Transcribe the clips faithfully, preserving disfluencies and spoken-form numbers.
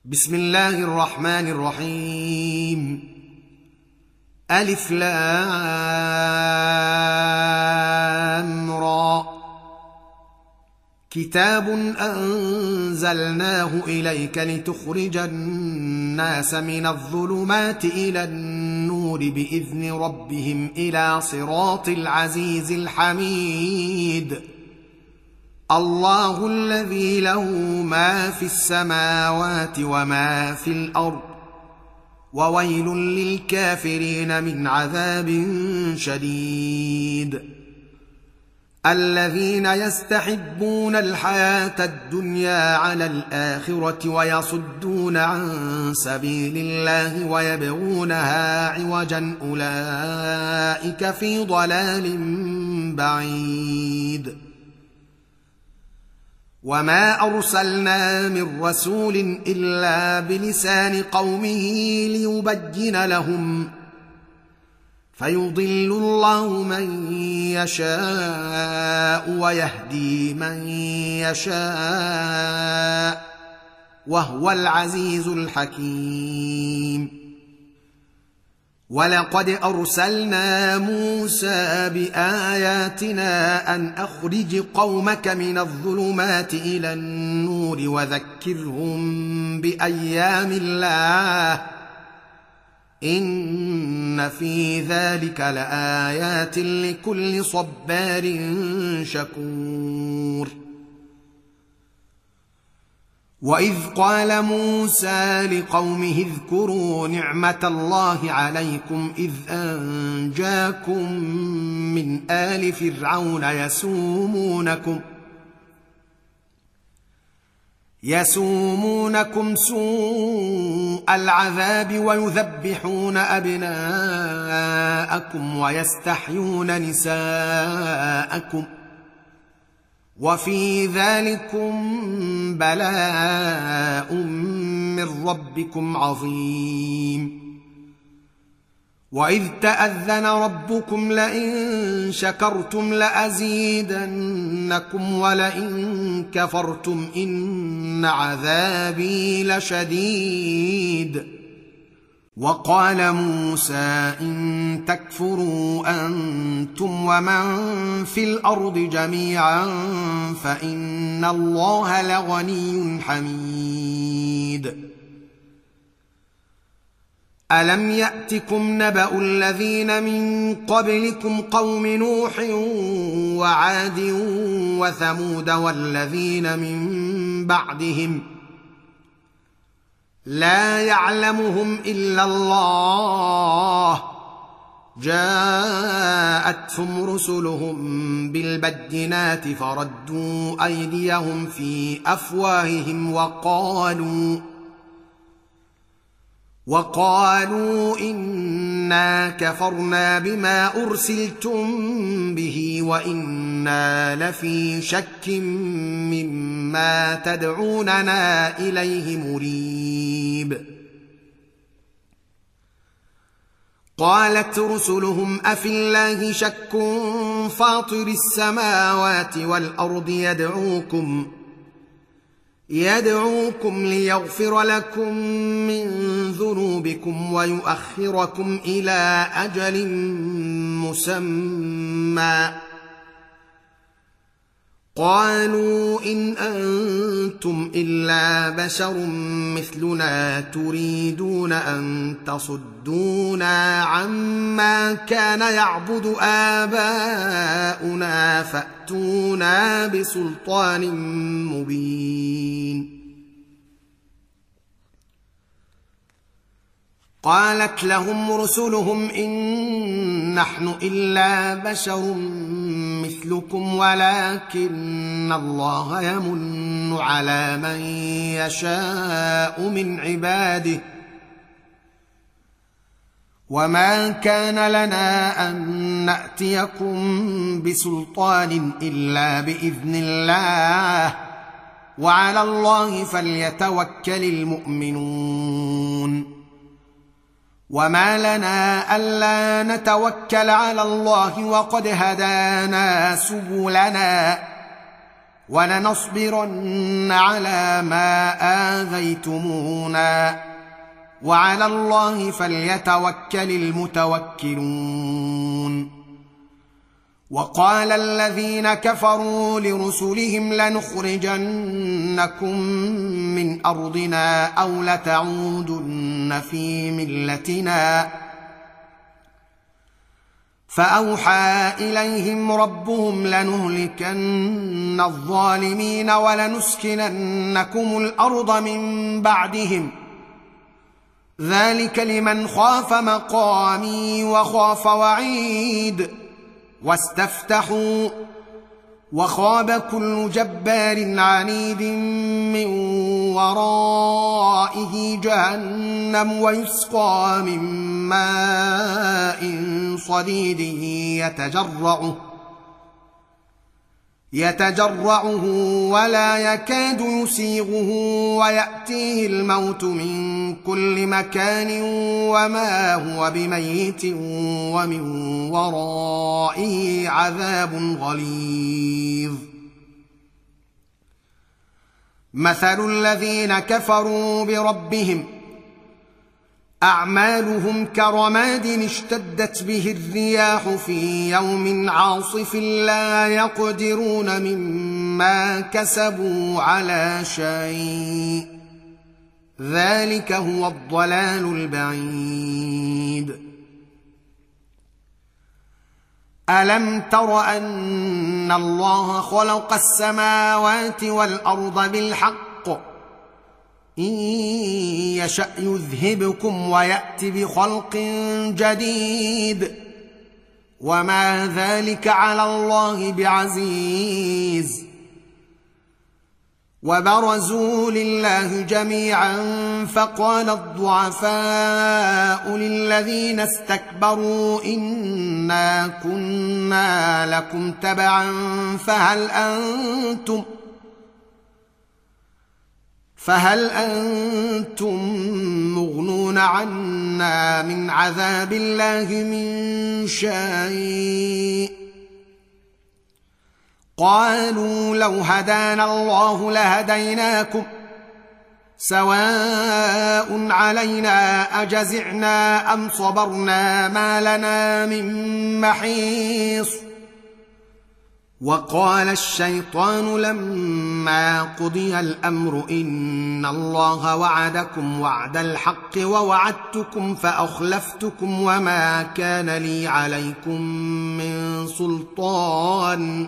بسم الله الرحمن الرحيم. ألف لام را. كتاب أنزلناه إليك لتخرج الناس من الظلمات إلى النور بإذن ربهم إلى صراط العزيز الحميد. الله الذي له ما في السماوات وما في الأرض، وويل للكافرين من عذاب شديد. الذين يستحبون الحياة الدنيا على الآخرة ويصدون عن سبيل الله ويبغونها عوجا، أولئك في ضلال بعيد. وما أرسلنا من رسول إلا بلسان قومه ليبين لهم، فيضل الله من يشاء ويهدي من يشاء، وهو العزيز الحكيم. ولقد أرسلنا موسى بآياتنا أن أخرج قومك من الظلمات إلى النور وذكرهم بأيام الله، إن في ذلك لآيات لكل صبار شكور. وإذ قال موسى لقومه اذكروا نعمة الله عليكم إذ أنجاكم من آل فرعون يسومونكم يسومونكم سوء العذاب ويذبحون أبناءكم ويستحيون نساءكم، وفي ذلكم بلاء من ربكم عظيم. وإذ تأذن ربكم لئن شكرتم لأزيدنكم ولئن كفرتم إن عذابي لشديد. وقال موسى إن تكفروا أنتم ومن في الأرض جميعا فإن الله لغني حميد. ألم يأتكم نبأ الذين من قبلكم قوم نوح وعاد وثمود والذين من بعدهم لا يعلمهم إلا الله، جاءتهم رسلهم بالبينات فردوا أيديهم في أفواههم وقالوا وقالوا إنا كفرنا بما أرسلتم به وإنا لفي شك مما تدعوننا إليه مريب. قالت رسلهم أفي الله شك فاطر السماوات والأرض يدعوكم يدعوكم ليغفر لكم من ذنوبكم ويؤخركم إلى أجل مسمى. قالوا إن أنتم إلا بشر مثلنا تريدون أن تصدونا عما كان يعبد آباؤنا فأتونا بسلطان مبين. قالت لهم رسلهم إن نحن إلا بشر مثلكم ولكن الله يمن على من يشاء من عباده، وما كان لنا أن نأتيكم بسلطان إلا بإذن الله، وعلى الله فليتوكل المؤمنون. وما لنا ألا نتوكل على الله وقد هدانا سبلنا ولنصبرن على ما آذيتمونا وعلى الله فليتوكل المتوكلون. وقال الذين كفروا لرسلهم لنخرجنكم من أرضنا أو لتعودن في ملتنا فأوحى إليهم ربهم لنهلكن الظالمين ولنسكننكم الأرض من بعدهم ذلك لمن خاف مقامي وخاف وعيد. واستفتحوا وخاب كل جبار عنيد من ورائه جهنم ويسقى من ماء صديد يتجرعه يتجرعه ولا يكاد يسيغه ويأتيه الموت من كل مكان وما هو بميت ومن ورائه عذاب غليظ. مثل الذين كفروا بربهم أعمالهم كرماد اشتدت به الرياح في يوم عاصف لا يقدرون مما كسبوا على شيء ذلك هو الضلال البعيد. ألم تر أن الله خلق السماوات والأرض بالحق إن يشأ يذهبكم ويأت بخلق جديد وما ذلك على الله بعزيز. وبرزوا لله جميعا فقال الضعفاء للذين استكبروا إنا كنا لكم تبعا فهل أنتم فهل أنتم مغنون عنا من عذاب الله من شيء. قالوا لو هدانا الله لهديناكم سواء علينا أجزعنا أم صبرنا ما لنا من محيص. وقال الشيطان لما قضي الأمر إن الله وعدكم وعد الحق ووعدتكم فأخلفتكم وما كان لي عليكم من سلطان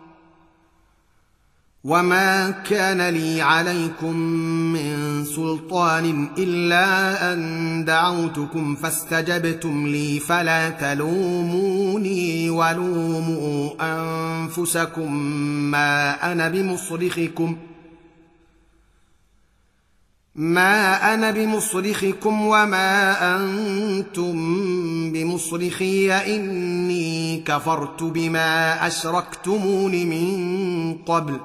وما كان لي عليكم من سلطان إلا أن دعوتكم فاستجبتم لي فلا تلوموني ولوموا أنفسكم ما أنا بمصرخكم ما أنا بمصرخكم وما أنتم بمصرخي إني كفرت بما أشركتمون من قبل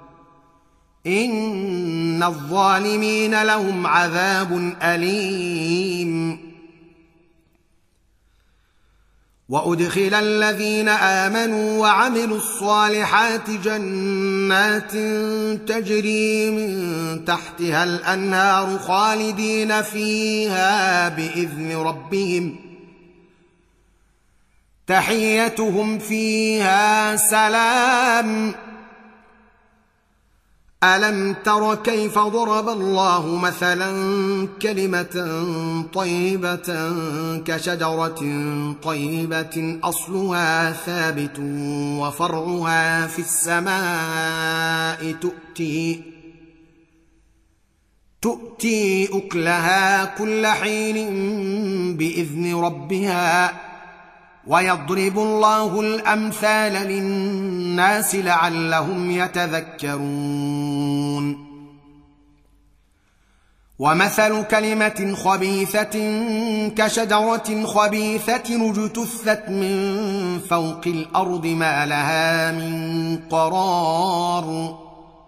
إن الظالمين لهم عذاب أليم. وأدخل الذين آمنوا وعملوا الصالحات جنات تجري من تحتها الأنهار خالدين فيها بإذن ربهم تحيتهم فيها سلام. ألم تر كيف ضرب الله مثلا كلمة طيبة كشجرة طيبة أصلها ثابت وفرعها في السماء تؤتي تؤتي أكلها كل حين بإذن ربها ويضرب الله الأمثال للناس لعلهم يتذكرون. ومثل كلمة خبيثة كشجرة خبيثة اجتثت من فوق الأرض ما لها من قرار.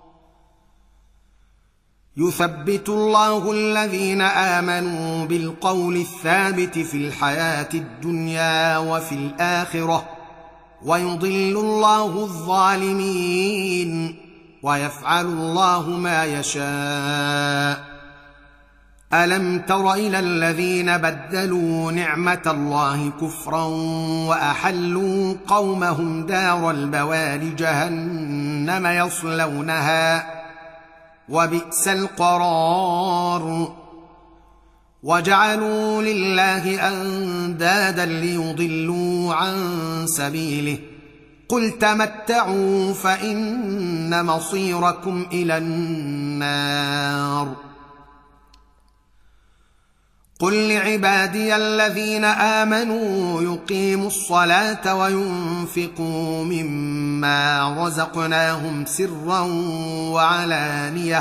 يثبت الله الذين آمنوا بالقول الثابت في الحياة الدنيا وفي الآخرة ويضل الله الظالمين. ويفعل الله ما يشاء. ألم تر إلى الذين بدلوا نعمة الله كفرا وأحلوا قومهم دار البوار جهنم يصلونها وبئس القرار. وجعلوا لله أندادا ليضلوا عن سبيله قل تمتعوا فإن مصيركم إلى النار. قل لعبادي الذين آمنوا يقيموا الصلاة وينفقوا مما رزقناهم سرا وعلانية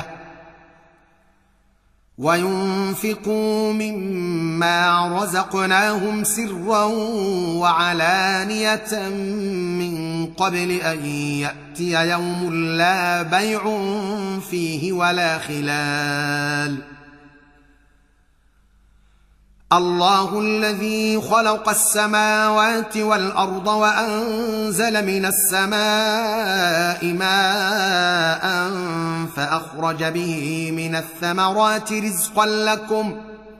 وينفقوا مما رزقناهم سرا وعلانية من قبل أن يأتي يوم لا بيع فيه ولا خلال. الله الذي خلق السماوات والأرض وأنزل من السماء ماء فأخرج به من الثمرات رزقا لكم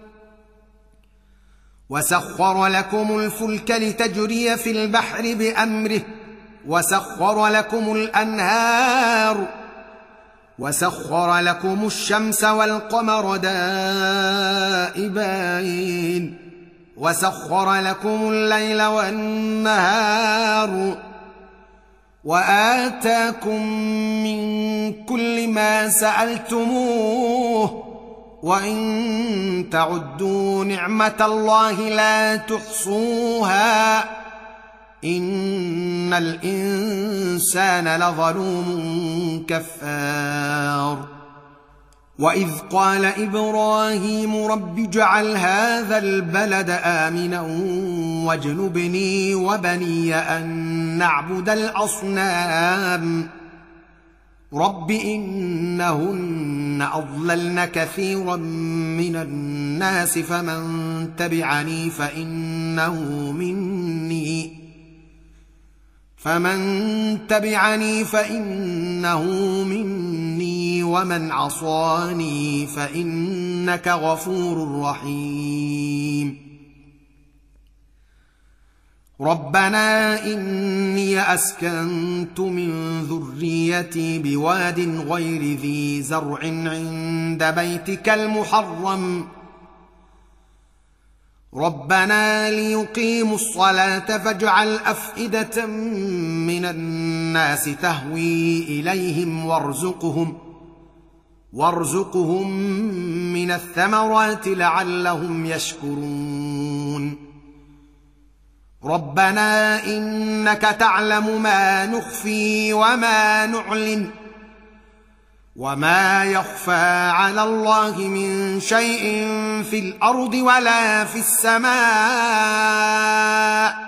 وسخر لكم الفلك لتجري في البحر بأمره وسخر لكم الأنهار وسخر لكم الشمس والقمر دائبين وسخر لكم الليل والنهار وآتاكم من كل ما سألتموه وإن تعدوا نعمة الله لا تحصوها إن الإنسان لظلوم كفار. وإذ قال إبراهيم رب اجعل هذا البلد آمنا واجنبني وبني أن نعبد الأصنام رب إنهن أضللن كثيرا من الناس فمن تبعني فإنه مني فمن تبعني فإنه مني ومن عصاني فإنك غفور رحيم. ربنا إني أسكنت من ذريتي بواد غير ذي زرع عند بيتك المحرم ربنا ليقيموا الصلاة فاجعل أفئدة من الناس تهوي إليهم وارزقهم وارزقهم من الثمرات لعلهم يشكرون. ربنا إنك تعلم ما نخفي وما نعلن وما يخفى على الله من شيء في الأرض ولا في السماء.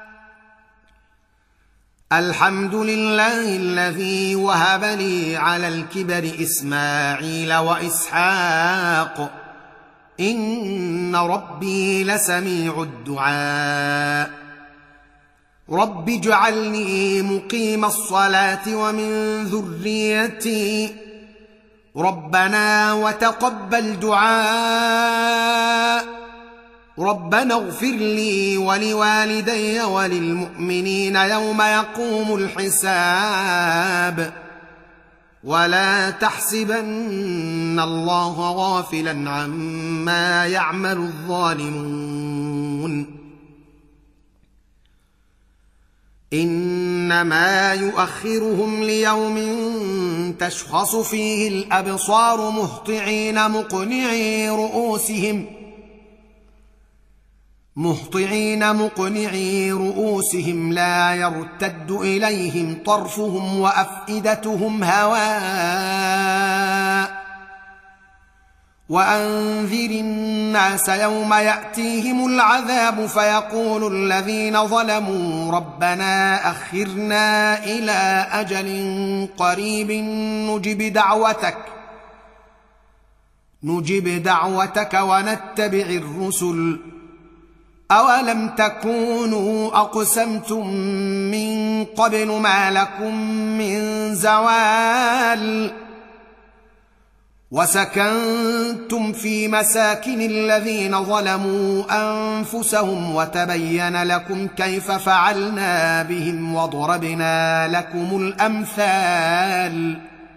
الحمد لله الذي وهب لي على الكبر إسماعيل وإسحاق إن ربي لسميع الدعاء. رب اجعلني مقيم الصلاة ومن ذريتي ربنا وتقبل دعاء. ربنا اغفر لي ولوالدي وللمؤمنين يوم يقوم الحساب. ولا تحسبن الله غافلا عما يعمل الظالمون إنما يؤخرهم ليوم تشخص فيه الأبصار مهطعين مقنعي رؤوسهم مهطعين مقنعي رؤوسهم لا يرتد إليهم طرفهم وأفئدتهم هواء. وأنذر الناس يوم يأتيهم العذاب فيقول الذين ظلموا ربنا أخرنا إلى أجل قريب نجب دعوتك نجب دعوتك ونتبع الرسل أولم تكونوا أقسمتم من قبل ما لكم من زوال وسكنتم في مساكن الذين ظلموا أنفسهم وتبين لكم كيف فعلنا بهم وضربنا لكم الأمثال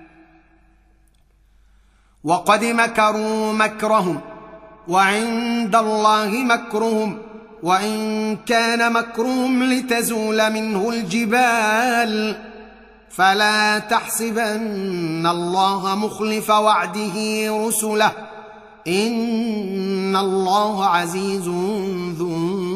وقد مكروا مكرهم وعند الله مكرهم وإن كان مكرهم لتزول منه الجبال فلا تحسبن الله مخلف وعده رسله إن الله عزيز ذو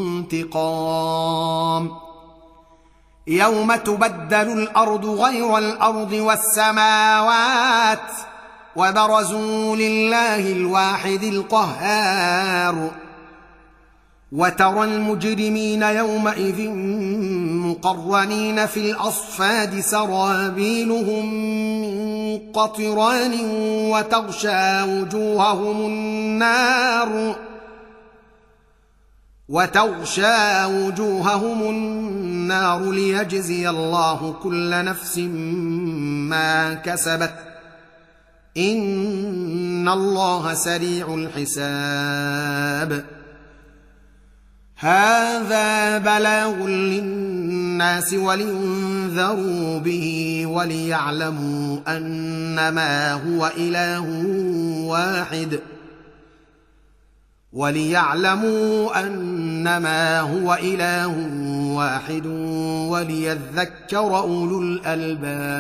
انتقام يوم تبدل الأرض غير الأرض والسماوات وبرزوا لله الواحد القهار وترى المجرمين يومئذ مقرنين في الأصفاد سرابيلهم من قطران وتغشى وجوههم النار وتغشى وجوههم النار ليجزي الله كل نفس ما كسبت إن الله سريع الحساب هذا بلاغ للناس ولينذروا به وليعلموا أنما هو إله واحد وليعلموا أنما هو إله واحد وليذكر أولو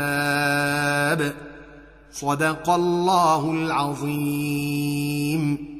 الألباب صدق الله العظيم.